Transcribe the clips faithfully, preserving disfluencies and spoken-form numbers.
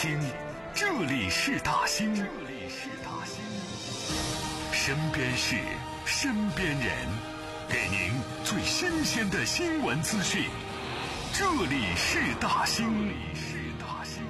兴，这里是大兴，这里是大兴。身边事，身边人，给您最新鲜的新闻资讯。这里是大兴，这里是大兴。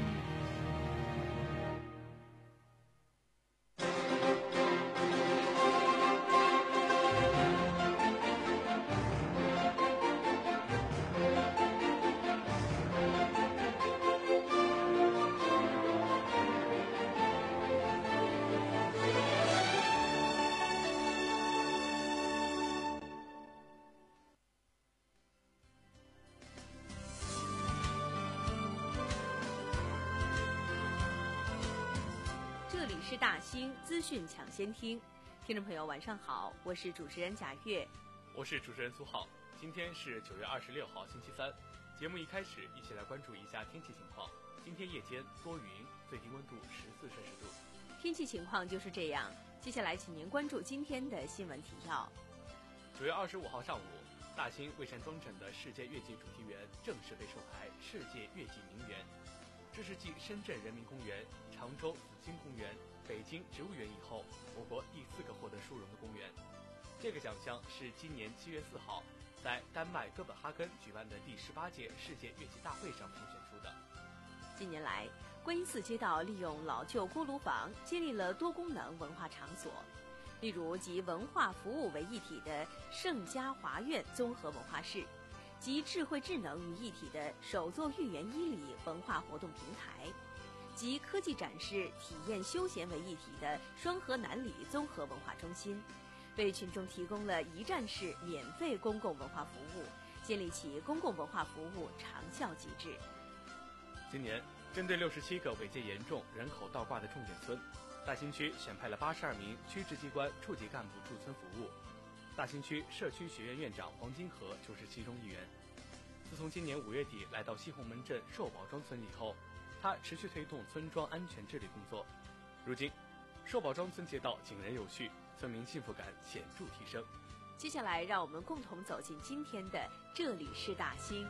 这里是大兴资讯抢先听，听众朋友晚上好，我是主持人贾月， 我是主持人苏浩。今天是九月二十六号星期三，节目一开始一起来关注一下天气情况。今天夜间多云，最低温度十四摄氏度。 天气情况就是这样，接下来请您关注今天的新闻提要。 九月二十五号上午，大兴蔚山庄镇的世界月季主题园正式被授牌世界月季名园。这是继深圳人民公园、常州紫荆公园、北京植物园以后，我国第四个获得殊荣的公园。这个奖项是今年七月四号在丹麦哥本哈根举办的第十八届世界月季大会上评选出的。 近年来，观音寺街道利用老旧锅炉房建立了多功能文化场所，例如集文化服务为一体的盛嘉华苑综合文化室，集智慧智能于一体的手作寓言伊犁文化活动平台，集科技展示、体验、休闲为一体的双河南里综合文化中心，为群众提供了一站式免费公共文化服务，建立起公共文化服务长效机制。 今年，针对六十七个违戒严重、人口倒挂的重点村，大兴区选派了八十二名区直机关处级干部驻村服务。大兴区社区学院院长黄金河就是其中一员。自从今年五月底来到西红门镇寿宝庄村以后，他持续推动村庄安全治理工作。如今，寿宝庄村街道井然有序，村民幸福感显著提升。 接下来，让我们共同走进今天的这里是大兴。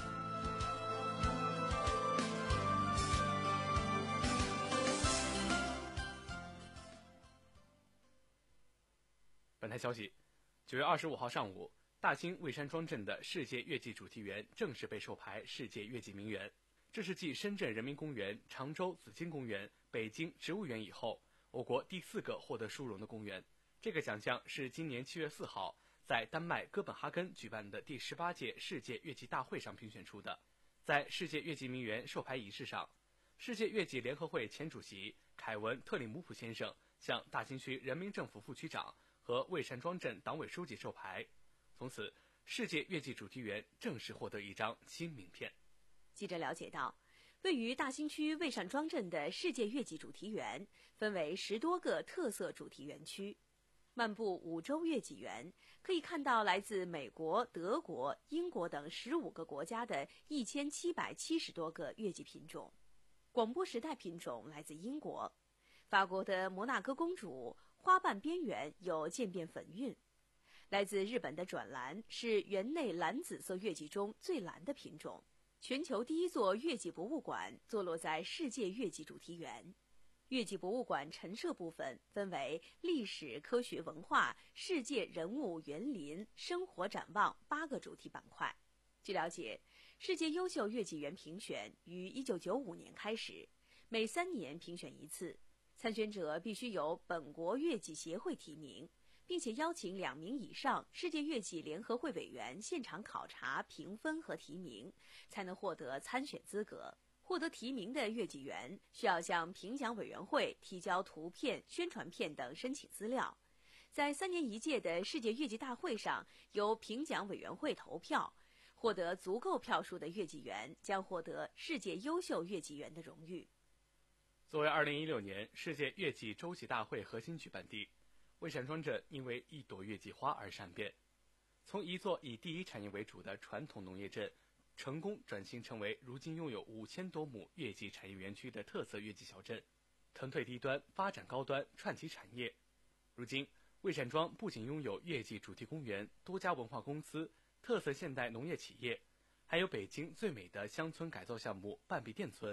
本台消息，九月二十五号上午，大兴蔚山庄镇的世界月季主题园正式被授牌世界月季名园。这是继深圳人民公园、常州紫荆公园、北京植物园以后，我国第四个获得殊荣的公园。这个奖项是今年七月四号在丹麦哥本哈根举办的第十八届世界月季大会上评选出的。在世界月季名园授牌仪式上，世界月季联合会前主席凯文特里姆普先生向大兴区人民政府副区长和蔚山庄镇党委书记授牌，从此世界月季主题园正式获得一张新名片。 记者了解到，位于大兴区蔚山庄镇的世界月季主题园分为十多个特色主题园区。漫步五洲月季园，可以看到来自美国、德国、英国等十五个国家的一千七百七十多个月季品种。广播时代品种来自英国，法国的摩纳哥公主花瓣边缘有渐变粉晕，来自日本的转蓝是园内蓝紫色月季中最蓝的品种。全球第一座月季博物馆坐落在世界月季主题园。月季博物馆陈设部分分为历史、科学、文化、世界、人物、园林、生活展望八个主题板块。据了解，世界优秀月季园评选于一九九五年开始，每三年评选一次。参选者必须由本国月季协会提名，并且邀请两名以上世界月季联合会委员现场考察、评分和提名，才能获得参选资格。获得提名的月季园需要向评奖委员会提交图片、宣传片等申请资料。在三年一届的世界月季大会上，由评奖委员会投票，获得足够票数的月季园将获得世界优秀月季园的荣誉。 作为二零一六年世界月季洲际大会核心举办地，蔚山庄镇因为一朵月季花而善变，从一座以第一产业为主的传统农业镇，成功转型成为如今拥有五千多亩月季产业园区的特色月季小镇，腾退低端，发展高端，串起产业。如今，蔚山庄不仅拥有月季主题公园、多家文化公司、特色现代农业企业，还有北京最美的乡村改造项目半壁店村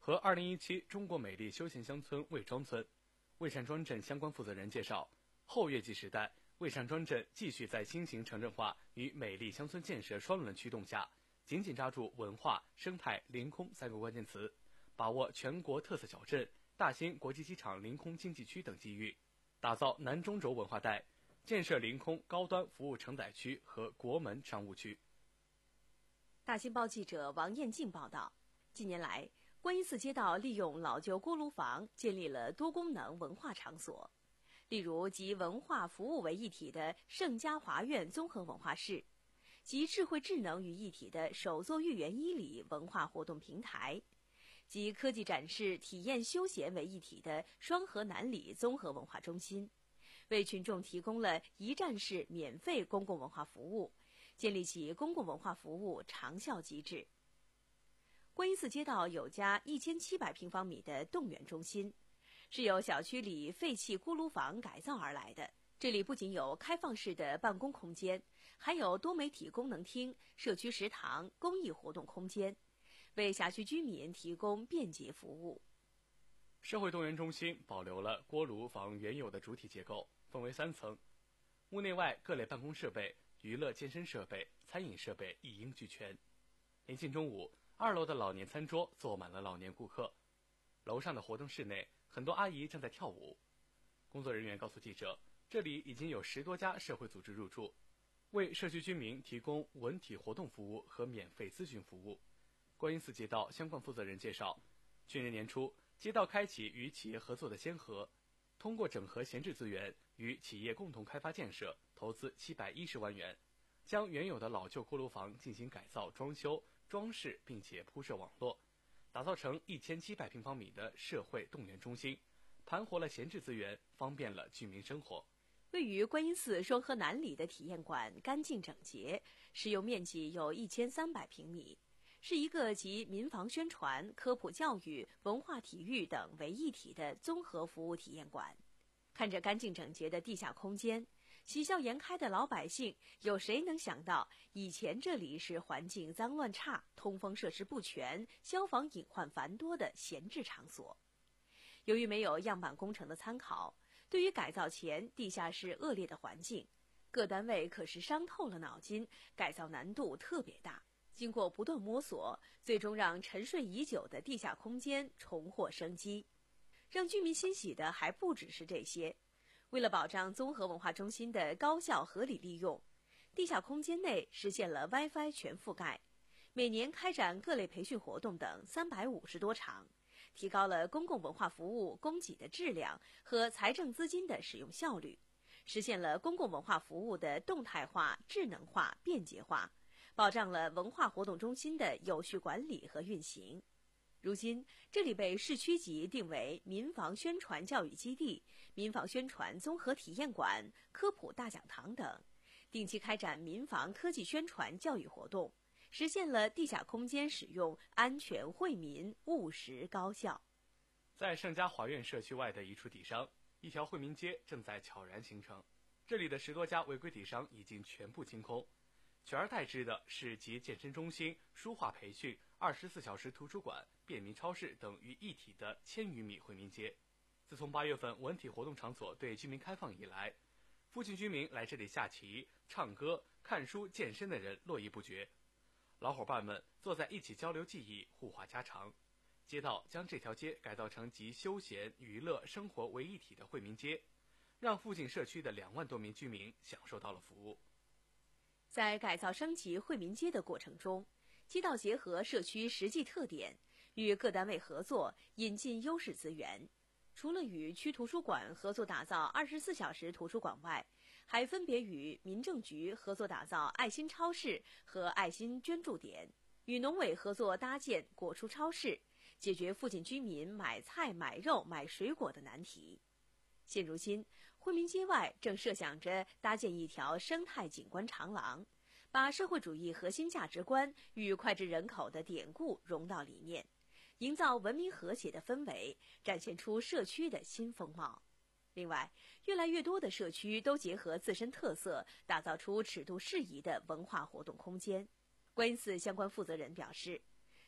和二零一七中国美丽休闲乡村魏庄村。魏山庄镇相关负责人介绍，后月季时代，魏山庄镇继续在新型城镇化与美丽乡村建设双轮驱动下，紧紧抓住文化、生态、临空三个关键词，把握全国特色小镇、大兴国际机场临空经济区等机遇，打造南中轴文化带，建设临空高端服务承载区和国门商务区。 大新报记者王艳静报道，近年来，观音寺街道利用老旧锅炉房建立了多功能文化场所，例如集文化服务为一体的盛嘉华苑综合文化室，集智慧智能于一体的手作寓园伊里文化活动平台，集科技展示、体验休闲为一体的双河南里综合文化中心，为群众提供了一站式免费公共文化服务，建立起公共文化服务长效机制。观音寺街道有家一千七百平方米的动员中心，是由小区里废弃锅炉房改造而来的。这里不仅有开放式的办公空间，还有多媒体功能厅、社区食堂、公益活动空间，为辖区居民提供便捷服务。 社会动员中心保留了锅炉房原有的主体结构，分为三层，屋内外各类办公设备、娱乐健身设备、餐饮设备一应俱全。临近中午，二楼的老年餐桌坐满了老年顾客，楼上的活动室内，很多阿姨正在跳舞。工作人员告诉记者，这里已经有十多家社会组织入驻，为社区居民提供文体活动服务和免费咨询服务。观音寺街道相关负责人介绍，去年年初，街道开启与企业合作的先河，通过整合闲置资源，与企业共同开发建设，投资七百一十万元，将原有的老旧锅炉房进行改造、装修、装饰，并且铺设网络，打造成一千七百平方米的社会动员中心，盘活了闲置资源，方便了居民生活。 位于观音寺双河南里的体验馆干净整洁，使用面积有一千三百平米，是一个集民防宣传、科普教育、文化体育等为一体的综合服务体验馆。看着干净整洁的地下空间，喜笑颜开的老百姓，有谁能想到以前这里是环境脏乱差、通风设施不全、消防隐患繁多的闲置场所。由于没有样板工程的参考，对于改造前地下室恶劣的环境，各单位可是伤透了脑筋，改造难度特别大。经过不断摸索，最终让沉睡已久的地下空间重获生机。让居民欣喜的还不只是这些，为了保障综合文化中心的高效合理利用，地下空间内实现了 WiFi 全覆盖，每年开展各类培训活动等三百五十多场，提高了公共文化服务供给的质量和财政资金的使用效率，实现了公共文化服务的动态化、智能化、便捷化，保障了文化活动中心的有序管理和运行。如今，这里被市区级定为民防宣传教育基地、民防宣传综合体验馆、科普大讲堂等，定期开展民防科技宣传教育活动，实现了地下空间使用安全、惠民、务实、高效。 在盛嘉华苑社区外的一处底商，一条惠民街正在悄然形成。这里的十多家违规底商已经全部清空，取而代之的是集健身中心、书画培训、二十四小时图书馆、便民超市等于一体的千余米惠民街。自从八月份文体活动场所对居民开放以来，附近居民来这里下棋、唱歌、看书、健身的人络绎不绝。老伙伴们坐在一起交流技艺、互话家常。街道将这条街改造成集休闲、娱乐、生活为一体的惠民街，让附近社区的两万多名居民享受到了服务。 在改造升级惠民街的过程中，街道结合社区实际特点，与各单位合作，引进优势资源。除了与区图书馆合作打造二十四小时图书馆外，还分别与民政局合作打造爱心超市和爱心捐助点，与农委合作搭建果蔬超市，解决附近居民买菜、买肉、买水果的难题。现如今，惠民街外正设想着搭建一条生态景观长廊，把社会主义核心价值观与脍炙人口的典故融到里面，营造文明和谐的氛围，展现出社区的新风貌。另外，越来越多的社区都结合自身特色，打造出尺度适宜的文化活动空间。观音寺相关负责人表示，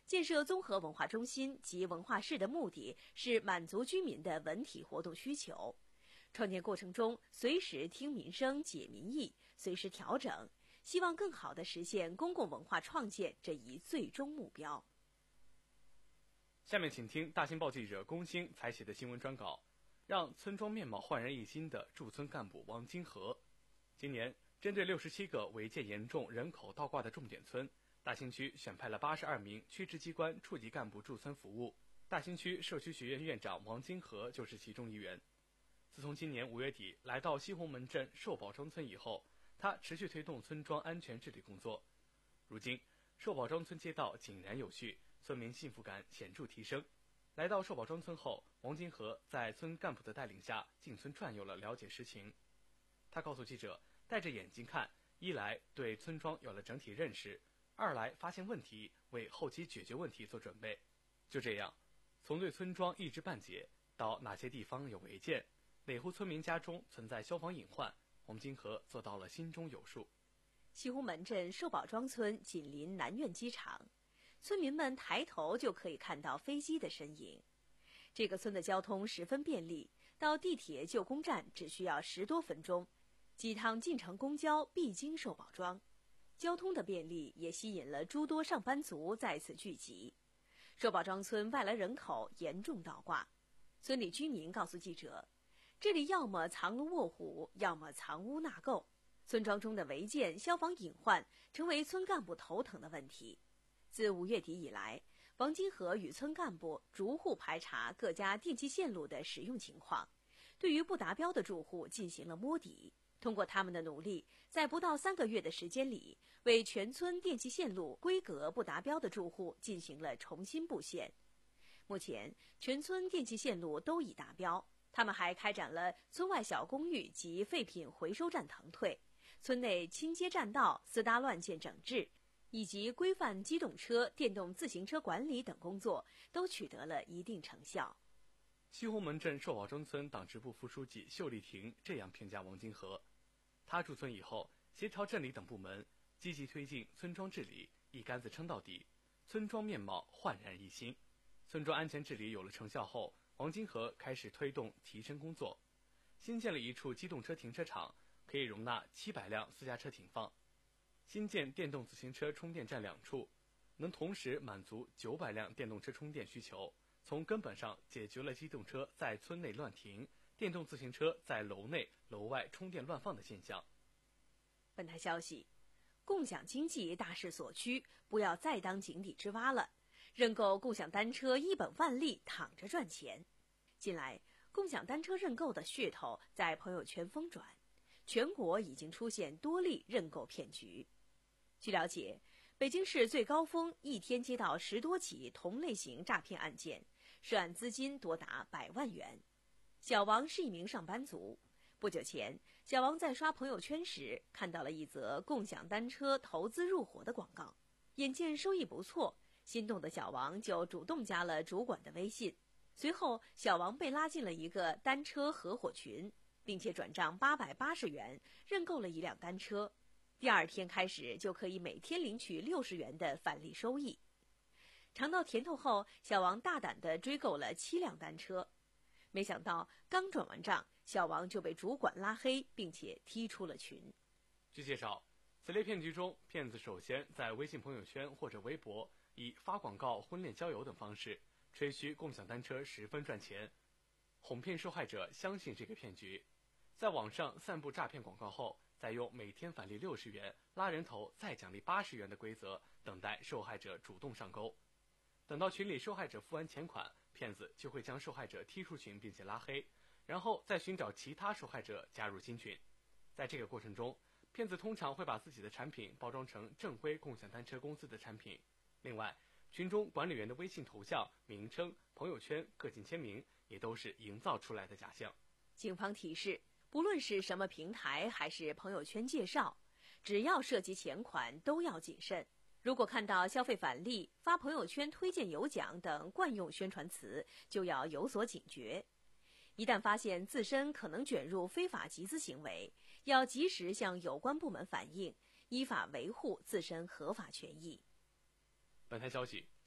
建设综合文化中心及文化市的目的是满足居民的文体活动需求，创建过程中随时听民生解民意，随时调整，希望更好地实现公共文化创建这一最终目标。 下面请听大新报记者龚兴采写的新闻专稿，让村庄面貌焕然一新的驻村干部王金河。今年，针对六十七个违建严重、人口倒挂的重点村，大兴区选派了八十二名区直机关处级干部驻村服务。大兴区社区学院院长王金河就是其中一员。自从今年五月底来到西红门镇寿宝庄村以后，他持续推动村庄安全治理工作。如今，寿宝庄村街道井然有序，村民幸福感显著提升。来到寿宝庄村后，王金河在村干部的带领下进村转悠了，了解实情。他告诉记者，带着眼睛看，一来对村庄有了整体认识，二来发现问题，为后期解决问题做准备。就这样，从对村庄一知半解到哪些地方有违建，哪户村民家中存在消防隐患，王金河做到了心中有数。 西红门镇寿宝庄村紧邻南苑机场，村民们抬头就可以看到飞机的身影。这个村的交通十分便利，到地铁旧宫站只需要十多分钟，几趟进城公交必经寿宝庄。交通的便利也吸引了诸多上班族在此聚集。寿宝庄村外来人口严重倒挂，村里居民告诉记者，这里要么藏龙卧虎，要么藏污纳垢。村庄中的违建、消防隐患成为村干部头疼的问题。自五月底以来，王金河与村干部逐户排查各家电气线路的使用情况，对于不达标的住户进行了摸底。通过他们的努力，在不到三个月的时间里，为全村电气线路规格不达标的住户进行了重新布线。目前，全村电气线路都已达标。他们还开展了村外小公寓及废品回收站腾退，村内清街占道、私搭乱建整治，以及规范机动车、电动自行车管理等工作，都取得了一定成效。 西红门镇寿宝庄村党支部副书记秀丽婷这样评价王金河：他驻村以后，协调镇里等部门，积极推进村庄治理，一竿子撑到底，村庄面貌焕然一新。村庄安全治理有了成效后，王金河开始推动提升工作，新建了一处机动车停车场，可以容纳七百辆私家车停放；新建电动自行车充电站两处，能同时满足九百辆电动车充电需求，从根本上解决了机动车在村内乱停、电动自行车在楼内、楼外充电乱放的现象。 本台消息，共享经济大势所趋，不要再当井底之蛙了。认购共享单车一本万利，躺着赚钱。近来，共享单车认购的噱头在朋友圈疯转，全国已经出现多例认购骗局。据了解，北京市最高峰一天接到十多起同类型诈骗案件，涉案资金多达百万元。小王是一名上班族，不久前，小王在刷朋友圈时看到了一则共享单车投资入伙的广告，眼见收益不错，心动的小王就主动加了主管的微信。随后，小王被拉进了一个单车合伙群，并且转账八百八十元认购了一辆单车。第二天开始就可以每天领取六十元的返利收益。尝到甜头后，小王大胆地追购了七辆单车。没想到刚转完账，小王就被主管拉黑，并且踢出了群。 据介绍，此类骗局中，骗子首先在微信朋友圈或者微博以发广告、婚恋交友等方式吹嘘共享单车十分赚钱，哄骗受害者相信这个骗局，在网上散布诈骗广告后，再用每天返利六十元、拉人头再奖励八十元的规则等待受害者主动上钩。等到群里受害者付完钱款，骗子就会将受害者踢出群并且拉黑，然后再寻找其他受害者加入新群。在这个过程中，骗子通常会把自己的产品包装成正规共享单车公司的产品。另外，群中管理员的微信头像、名称、朋友圈、个性签名也都是营造出来的假象。 警方提示，不论是什么平台还是朋友圈介绍，只要涉及钱款都要谨慎。如果看到消费返利、发朋友圈推荐有奖等惯用宣传词，就要有所警觉。一旦发现自身可能卷入非法集资行为，要及时向有关部门反映，依法维护自身合法权益。 本台消息，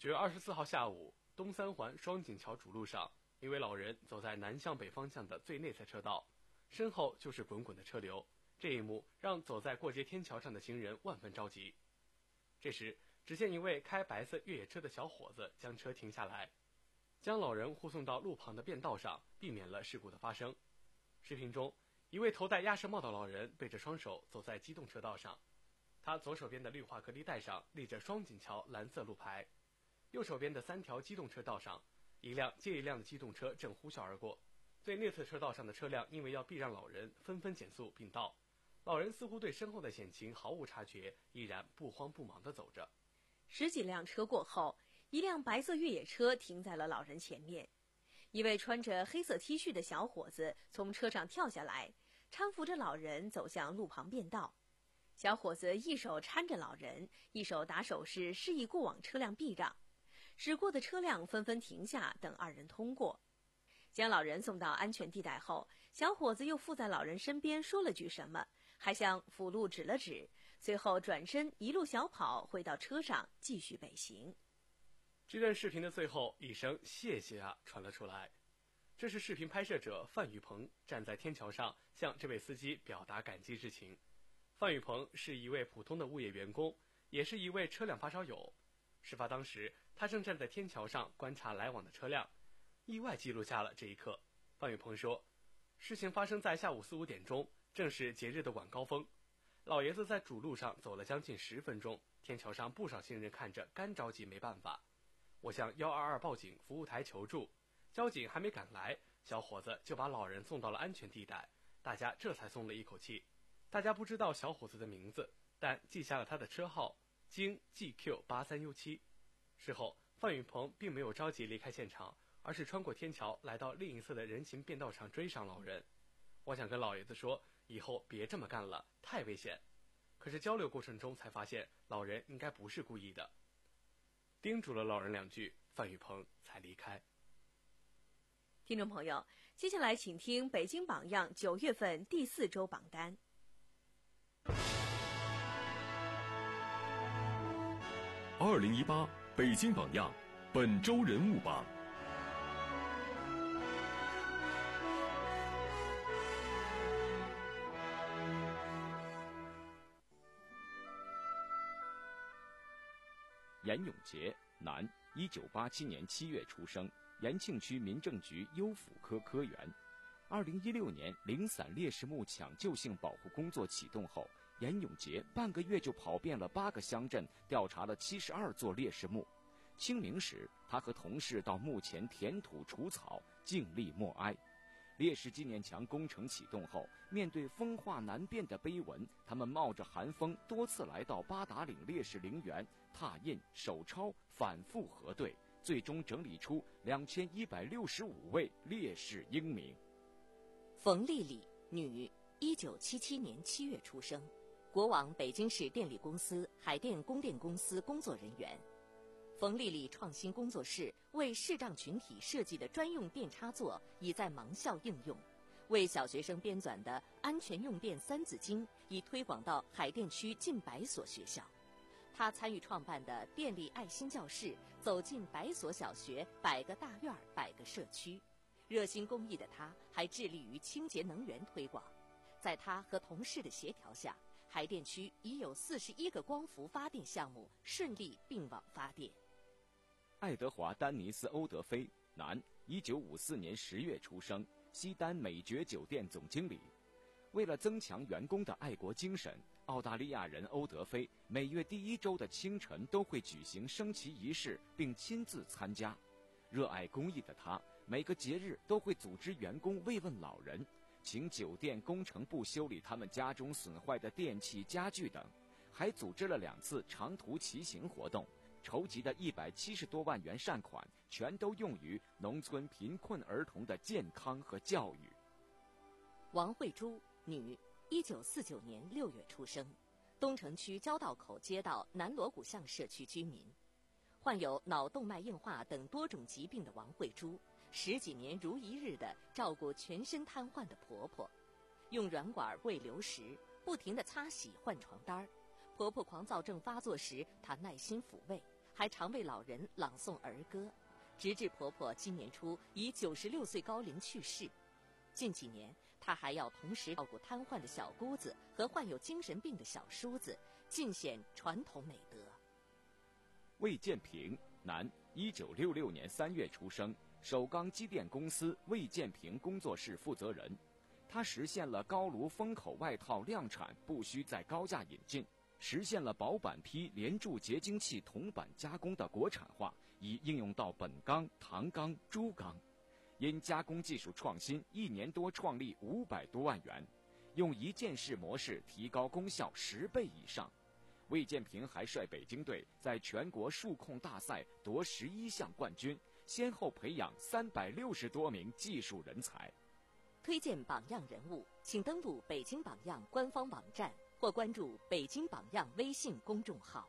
九月二十四号下午，东三环双井桥主路上，一位老人走在南向北方向的最内侧车道，身后就是滚滚的车流。这一幕让走在过街天桥上的行人万分着急。这时，只见一位开白色越野车的小伙子将车停下来，将老人护送到路旁的便道上，避免了事故的发生。视频中，一位头戴鸭舌帽的老人背着双手走在机动车道上，他左手边的绿化隔离带上立着双井桥蓝色路牌，右手边的三条机动车道上，一辆接一辆的机动车正呼啸而过。最内侧车道上的车辆因为要避让老人，纷纷减速并道。老人似乎对身后的险情毫无察觉，依然不慌不忙地走着。 十几辆车过后，一辆白色越野车停在了老人前面。一位穿着黑色 T 恤的小伙子从车上跳下来，搀扶着老人走向路旁便道。小伙子一手搀着老人，一手打手势示意过往车辆避让。驶过的车辆纷纷停下，等二人通过。将老人送到安全地带后，小伙子又附在老人身边说了句什么，还向辅路指了指，随后转身一路小跑回到车上继续北行。 这段视频的最后，一声谢谢啊传了出来。这是视频拍摄者范宇鹏站在天桥上向这位司机表达感激之情。范宇鹏是一位普通的物业员工，也是一位车辆发烧友。事发当时，他正站在天桥上观察来往的车辆，意外记录下了这一刻。范宇鹏说，事情发生在下午四五点钟，正是节日的晚高峰。老爷子在主路上走了将近十分钟，天桥上不少行人看着干着急没办法。我向一二二报警服务台求助，交警还没赶来，小伙子就把老人送到了安全地带，大家这才松了一口气。大家不知道小伙子的名字，但记下了他的车号京 G Q 八三一七。事后，范宇鹏并没有着急离开现场，而是穿过天桥来到另一侧的人行便道上追上老人。我想跟老爷子说，以后别这么干了，太危险。可是交流过程中才发现，老人应该不是故意的。叮嘱了老人两句，范宇鹏才离开。 听众朋友，接下来请听北京榜样九月份第四周榜单。 二零一八北京榜样本周人物榜。 严永杰，男，一九八七年七月出生，延庆区民政局优抚科科员。二零一六年零散烈士墓抢救性保护工作启动后，严永杰半个月就跑遍了八个乡镇，调查了七十二座烈士墓。清明时，他和同事到墓前填土除草，静立默哀。烈士纪念墙工程启动后，面对风化难辨的碑文，他们冒着寒风多次来到八达岭烈士陵园，拓印、手抄，反复核对，最终整理出两千一百六十五位烈士英名。 冯丽丽，女，一九七七年七月出生，国网北京市电力公司海淀供电公司工作人员。冯丽丽创新工作室为视障群体设计的专用电插座已在盲校应用，为小学生编纂的安全用电三字经已推广到海淀区近百所学校。她参与创办的电力爱心教室走进百所小学、百个大院、百个社区。热心公益的她还致力于清洁能源推广。在她和同事的协调下，海淀区已有四十一个光伏发电项目顺利并网发电。 爱德华·丹尼斯·欧德菲，男，一九五四年十月出生，西单美爵酒店总经理。为了增强员工的爱国精神，澳大利亚人欧德菲每月第一周的清晨都会举行升旗仪式，并亲自参加。热爱公益的他，每个节日都会组织员工慰问老人，请酒店工程部修理他们家中损坏的电器、家具等，还组织了两次长途骑行活动。筹集的一百七十多万元善款，全都用于农村贫困儿童的健康和教育。 王慧珠，女，一九四九年六月出生，东城区交道口街道南锣鼓巷社区居民。患有脑动脉硬化等多种疾病的王慧珠，十几年如一日地照顾全身瘫痪的婆婆，用软管喂流食，不停地擦洗换床单。婆婆狂躁症发作时，她耐心抚慰，还还常为老人朗诵儿歌，直至婆婆今年初以九十六岁高龄去世。近几年，她还要同时照顾瘫痪的小姑子和患有精神病的小叔子，尽显传统美德。 魏建平，男，一九六六年三月出生，首钢机电公司魏建平工作室负责人。他实现了高炉封口外套量产不需再高价引进，实现了薄板坯连铸结晶器铜板加工的国产化，已应用到本钢、唐钢、珠钢。因加工技术创新，一年多创利五百多万元，用一件式模式提高功效十倍以上。魏建平还率北京队在全国数控大赛夺十一项冠军，先后培养三百六十多名技术人才。 推荐榜样人物，请登录北京榜样官方网站或关注北京榜样微信公众号。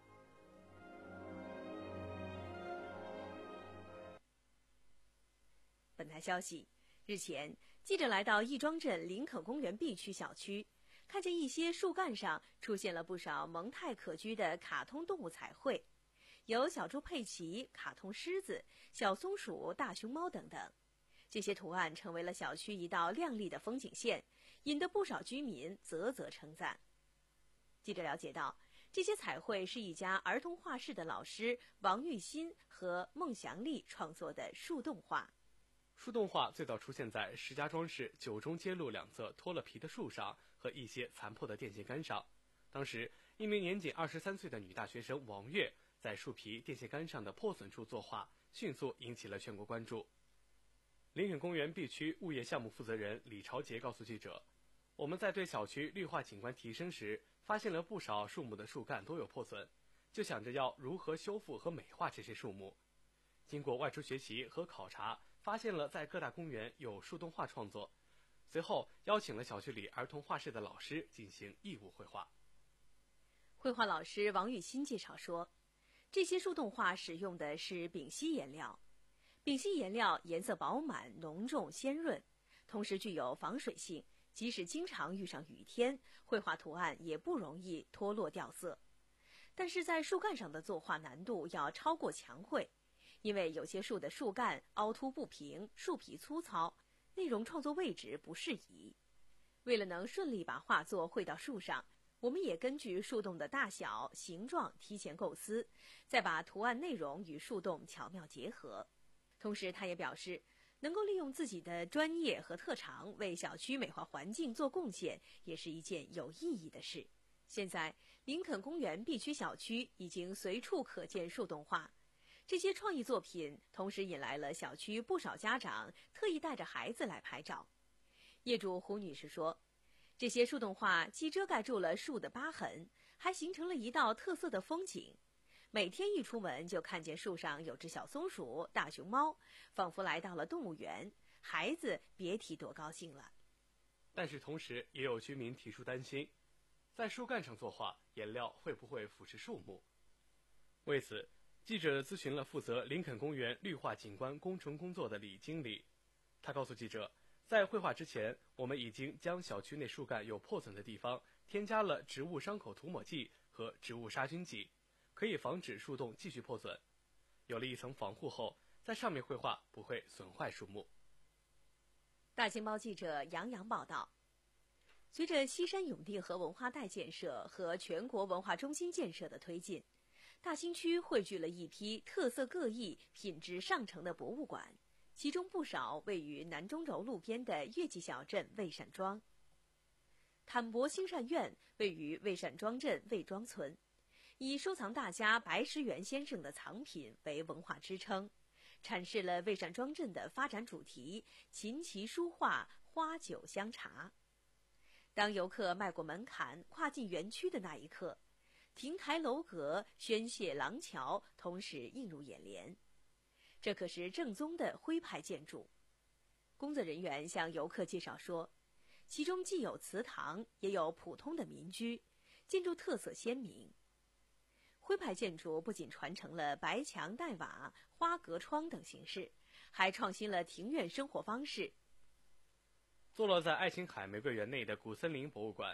本台消息，日前，记者来到亦庄镇林肯公园 B 区小区，看见一些树干上出现了不少蒙太可掬的卡通动物彩绘，有小猪佩奇、卡通狮子、小松鼠、大熊猫等等。这些图案成为了小区一道亮丽的风景线，引得不少居民啧啧称赞。记者了解到，这些彩绘是一家儿童画室的老师王玉新和孟祥丽创作的树洞画。 树洞画最早出现在石家庄市九中街路两侧脱了皮的树上和一些残破的电线杆上。当时，一名年仅二十三岁的女大学生王月在树皮、电线杆上的破损处作画，迅速引起了全国关注。林肯公园 B 区物业项目负责人李朝杰告诉记者，我们在对小区绿化景观提升时，发现了不少树木的树干都有破损，就想着要如何修复和美化这些树木。经过外出学习和考察，发现了在各大公园有树洞画创作，随后邀请了小区里儿童画室的老师进行义务绘画。 绘画老师王玉新介绍说，这些树洞画使用的是丙烯颜料，丙烯颜料颜色饱满、浓重、鲜润，同时具有防水性，即使经常遇上雨天，绘画图案也不容易脱落掉色。但是在树干上的作画难度要超过墙绘，因为有些树的树干凹凸不平，树皮粗糙，内容创作位置不适宜。为了能顺利把画作绘到树上，我们也根据树洞的大小、形状提前构思，再把图案内容与树洞巧妙结合。同时，他也表示，能够利用自己的专业和特长为小区美化环境做贡献，也是一件有意义的事。现在，林肯公园 B 区小区已经随处可见树洞画。这些创意作品同时引来了小区不少家长特意带着孩子来拍照。业主胡女士说，这些树洞画既遮盖住了树的疤痕，还形成了一道特色的风景。每天一出门就看见树上有只小松鼠、大熊猫，仿佛来到了动物园，孩子别提多高兴了。 但是同时也有居民提出担心，在树干上作画，颜料会不会腐蚀树木？为此，记者咨询了负责林肯公园绿化景观工程工作的李经理，他告诉记者，在绘画之前，我们已经将小区内树干有破损的地方添加了植物伤口涂抹剂和植物杀菌剂，可以防止树洞继续破损。有了一层防护后，在上面绘画不会损坏树木。 大情报记者杨洋报道，随着西山永定河文化带建设和全国文化中心建设的推进，大兴区汇聚了一批特色各异、品质上乘的博物馆，其中不少位于南中轴路边的月季小镇魏善庄。坦博兴善院位于魏善庄镇魏庄村，以收藏大家白石元先生的藏品为文化支撑，阐释了魏善庄镇的发展主题：琴棋书画、花酒香茶。当游客迈过门槛，跨进园区的那一刻，亭台楼阁、宣泄廊桥同时映入眼帘。这可是正宗的徽派建筑。工作人员向游客介绍说，其中既有祠堂，也有普通的民居，建筑特色鲜明。徽派建筑不仅传承了白墙黛瓦、花格窗等形式，还创新了庭院生活方式。 坐落在爱琴海玫瑰园内的古森林博物馆，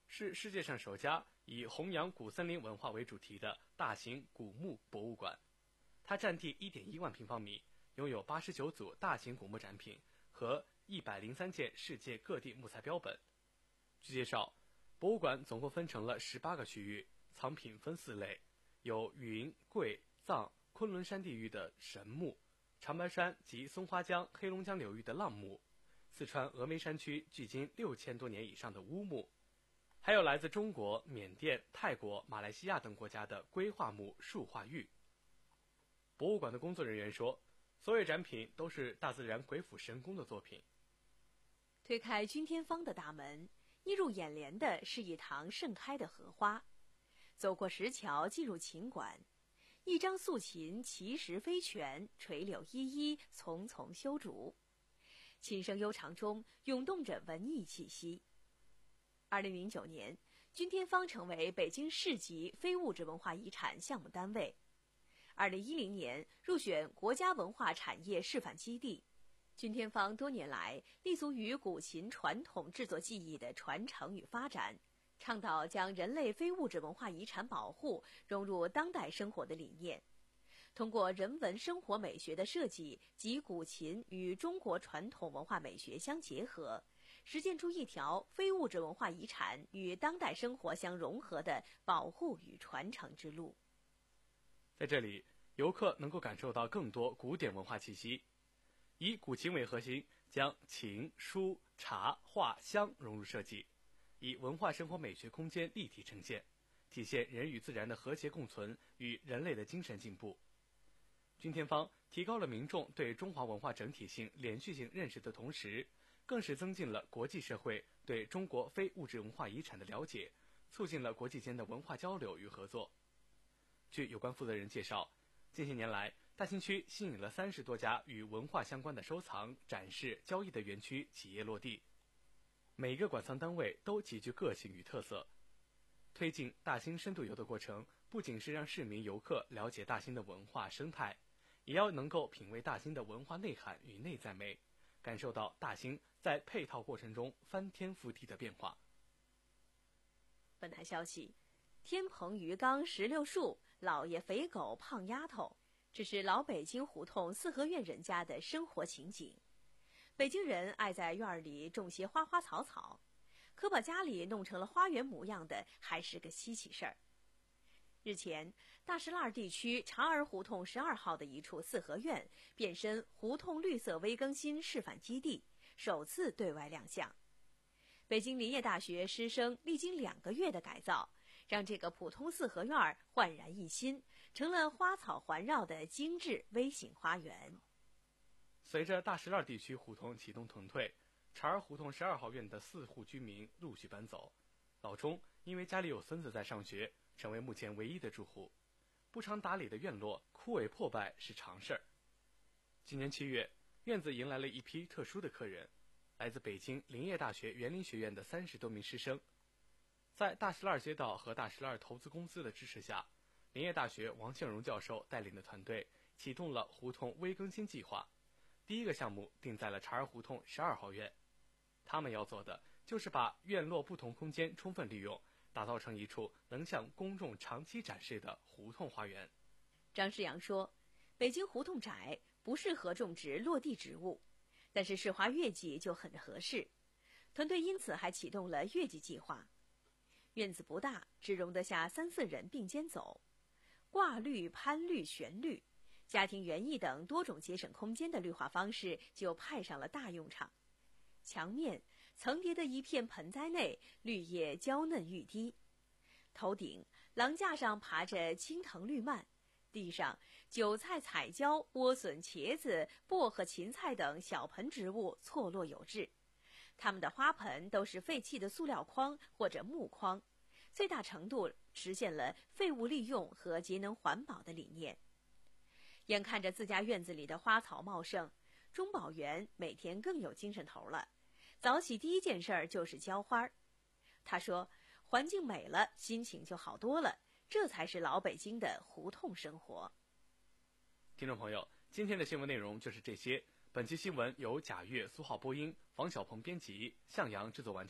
是世界上首家以弘扬古森林文化为主题的大型古木博物馆。它占地 一点一万平方米，拥有八十九组大型古木展品和一百零三件世界各地木材标本。据介绍，博物馆总共分成了十八个区域，藏品分四类，有云、贵、藏、昆仑山地域的神木，长白山及松花江、黑龙江流域的浪木，四川峨眉山区距今六千多年以上的乌木，还有来自中国、缅甸、泰国、马来西亚等国家的硅化木、树化玉。博物馆的工作人员说，所有展品都是大自然鬼斧神工的作品。 推开君天坊的大门，映入眼帘的是一塘盛开的荷花。走过石桥进入琴馆，一张素琴奇石飞泉，垂柳依依，丛丛修竹，琴声悠长中涌动着文艺气息。二零零九年，君天坊成为北京市级非物质文化遗产项目单位。二零一零年入选国家文化产业示范基地。君天坊多年来立足于古琴传统制作技艺的传承与发展，倡导将人类非物质文化遗产保护融入当代生活的理念，通过人文生活美学的设计及古琴与中国传统文化美学相结合，实践出一条非物质文化遗产与当代生活相融合的保护与传承之路。 在这里，游客能够感受到更多古典文化气息，以古琴为核心，将琴、书、茶、画、香融入设计，以文化生活美学空间立体呈现，体现人与自然的和谐共存与人类的精神进步。君天坊提高了民众对中华文化整体性、连续性认识的同时，更是增进了国际社会对中国非物质文化遗产的了解，促进了国际间的文化交流与合作。据有关负责人介绍，近些年来，大兴区吸引了三十多家与文化相关的收藏、展示、交易的园区企业落地，每个馆藏单位都极具个性与特色。推进大兴深度游的过程，不仅是让市民游客了解大兴的文化生态，也要能够品味大兴的文化内涵与内在美，感受到大兴在配套过程中翻天覆地的变化。 本台消息，天棚鱼缸石榴树，老爷肥狗胖丫头，这是老北京胡同四合院人家的生活情景。北京人爱在院里种些花花草草，可把家里弄成了花园模样的还是个稀奇事儿。日前，大石栏地区察儿胡同十二号的一处四合院变身胡同绿色微更新示范基地，首次对外亮相。北京林业大学师生历经两个月的改造，让这个普通四合院焕然一新，成了花草环绕的精致微型花园。 随着大石栏地区胡同启动屯退，察儿胡同十二号院的四户居民陆续搬走。老钟因为家里有孙子在上学，成为目前唯一的住户。不常打理的院落枯萎破败是常事儿。今年七月，院子迎来了一批特殊的客人，来自北京林业大学园林学院的三十多名师生。在大石栏街道和大石栏投资公司的支持下，林业大学王向荣教授带领的团队启动了胡同微更新计划。第一个项目定在了察儿胡同十二号院，他们要做的就是把院落不同空间充分利用，打造成一处能向公众长期展示的胡同花园。 张世阳说，北京胡同窄，不适合种植落地植物，但是市花月季就很合适。团队因此还启动了月季计划。院子不大，只容得下三四人并肩走，挂绿、攀绿、悬绿，家庭园艺等多种节省空间的绿化方式就派上了大用场。墙面层叠的一片盆栽内，绿叶娇嫩欲滴。头顶廊架上爬着青藤绿蔓，地上韭菜、彩椒、莴笋、茄子、薄荷、芹菜等小盆植物错落有致。它们的花盆都是废弃的塑料筐或者木筐，最大程度实现了废物利用和节能环保的理念。眼看着自家院子里的花草茂盛，钟宝元每天更有精神头了。早起第一件事儿就是浇花。他说，环境美了，心情就好多了，这才是老北京的胡同生活。 听众朋友，今天的新闻内容就是这些。本期新闻由贾月、苏浩播音，房小鹏编辑，向阳制作完成。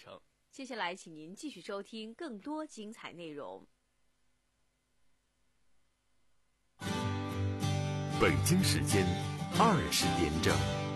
接下来，请您继续收听更多精彩内容。 北京时间二十点整。